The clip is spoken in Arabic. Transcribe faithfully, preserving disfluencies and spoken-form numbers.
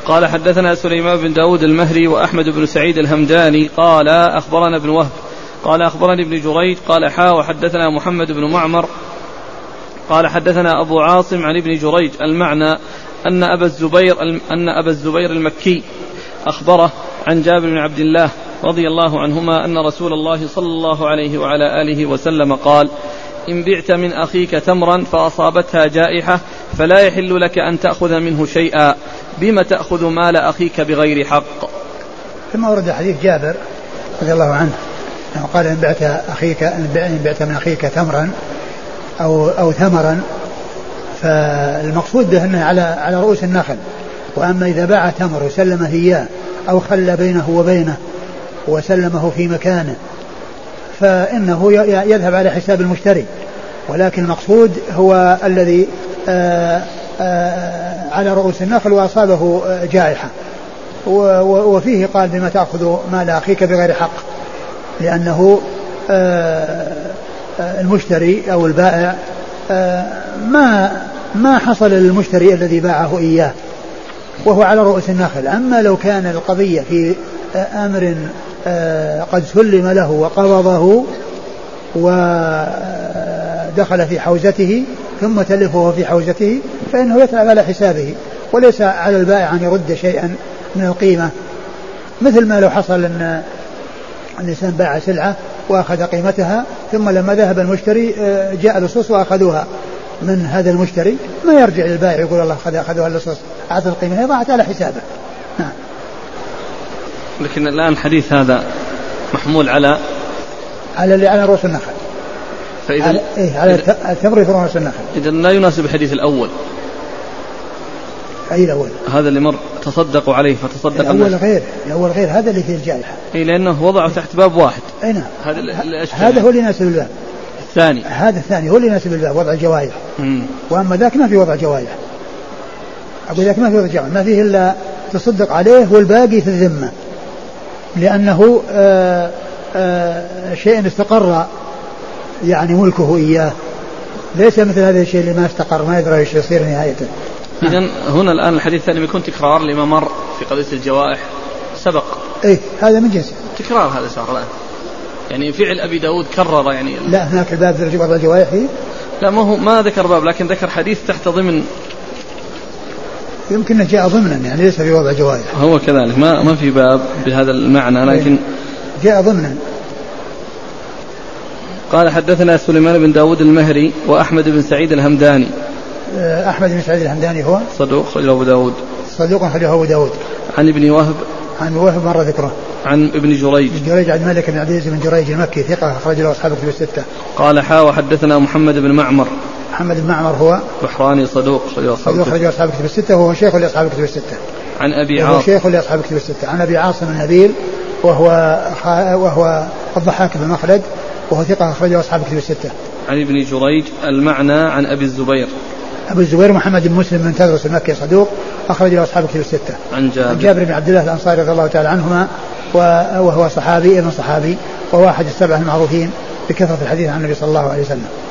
قال حدثنا سليمان بن داود المهري وأحمد بن سعيد الهمداني قال أخبرنا ابن وهب قال أخبرني ابن جريج قال حا وحدثنا محمد بن معمر قال حدثنا أبو عاصم عن ابن جريج المعنى أن أبا الزبير أن أبا الزبير المكي أخبره عن جابر بن عبد الله رضي الله عنهما أن رسول الله صلى الله عليه وعلى آله وسلم قال: إن بعت من أخيك تمرا فأصابتها جائحة فلا يحل لك أن تأخذ منه شيئا، بما تأخذ مال أخيك بغير حق. ثم ورد حديث جابر رضي الله عنه قال: إن بعت أخيك إن بعت من أخيك تمرا أو أو ثمرا، فالمقصود به أنه على على رؤوس النخل. وأما إذا باع تمر وسلمه إياه أو خلى بينه وبينه وسلمه في مكانه فإنه يذهب على حساب المشتري، ولكن المقصود هو الذي آآ آآ على رؤوس النخل وأصابه جائحة. وفيه قال: بما تأخذ مال أخيك بغير حق، لأنه المشتري أو البائع ما ما حصل للمشتري الذي باعه إياه وهو على رؤوس النخل. أما لو كان القضية في أمر قد سلم له وقبضه ودخل في حوزته ثم تلفه في حوزته فإنه يتعب على حسابه، وليس على البائع أن يرد شيئا من القيمة، مثل ما لو حصل أن الإنسان باع سلعة وأخذ قيمتها ثم لما ذهب المشتري جاء اللصوص وأخذوها من هذا المشتري، ما يرجع للبائع يقول الله أخذوها اللصوص أعطى القيمة، هي ضاعت على حسابه. نعم. لكن الآن الحديث هذا محمول على على اللي على رؤوس النخل، فإذا على, إيه على التمر في رؤوس النخل. إذا لا يناسب الحديث الأول. أي الأول؟ هذا اللي مر تصدقوا عليه فتصدق الأول الناس. غير الأول غير هذا اللي فيه الجائحة. إيه لأنه وضعه تحت باب واحد. أي نعم. هذا هذا هو اللي يناسب الباب. الثاني هذا الثاني هو اللي يناسب الباب وضع الجوائح. وأما ذاك ما في وضع جوائح. أقول ذاك ما في وضع جوائح، ما فيه إلا تصدق عليه والباقي في الذمة، لأنه آآ آآ شيء استقر يعني ملكه إياه، ليس مثل هذا الشيء اللي ما استقر ما يدري ايش يصير نهايته. إذن هنا الآن الحديث الثاني بيكون تكرار لما مر في قضية الجوائح سبق. إيه هذا من جنسه تكرار، هذا صار الآن يعني فعل أبي داود كرر يعني. لا هناك باب وضع الجوائح فيه؟ لا ما هو ما ذكر باب، لكن ذكر حديث تحت ضمن، يمكن أن جاء ضمنا يعني ليس في وضع جوائح. هو كذلك ما ما في باب بهذا المعنى، لكن جاء ضمنا. قال حدثنا سليمان بن داود المهري وأحمد بن سعيد الهمداني. أحمد بن سعيد الهمداني هو صدوق خرجه أبو داود. صدوق خرجه أبو داود. عن ابن وهب. عن وهب مرة ذكره. عن ابن جريج. ابن جريج عن مالك بن عبد العزيز بن جريج المكي ثقة أخرج له أصحاب الكتب الستة. قال حا وحدثنا محمد بن معمر. محمد بن معمر هو بحراني صدوق خرج أصحاب الكتب الستة وهو شيخ لأصحاب الكتب الستة. عن أبي عاصم. عاصم. شيخ لأصحاب الكتب الستة. عن أبي عاصم النبيل وهو وهو الضحاك بن مخلد وهو ثقة أخرجه أصحاب الكتب الستة. عن ابن جريج المعنى عن أبي الزبير. أبو الزبير محمد بن مسلم بن تدرس المكي صدوق أخرج له أصحاب الكتب الستة. عن جابر. عن جابر بن عبد الله الأنصاري رضي الله تعالى عنهما وهو صحابي ابن صحابي وواحد السبعة المعروفين بكثرة الحديث عن النبي صلى الله عليه وسلم.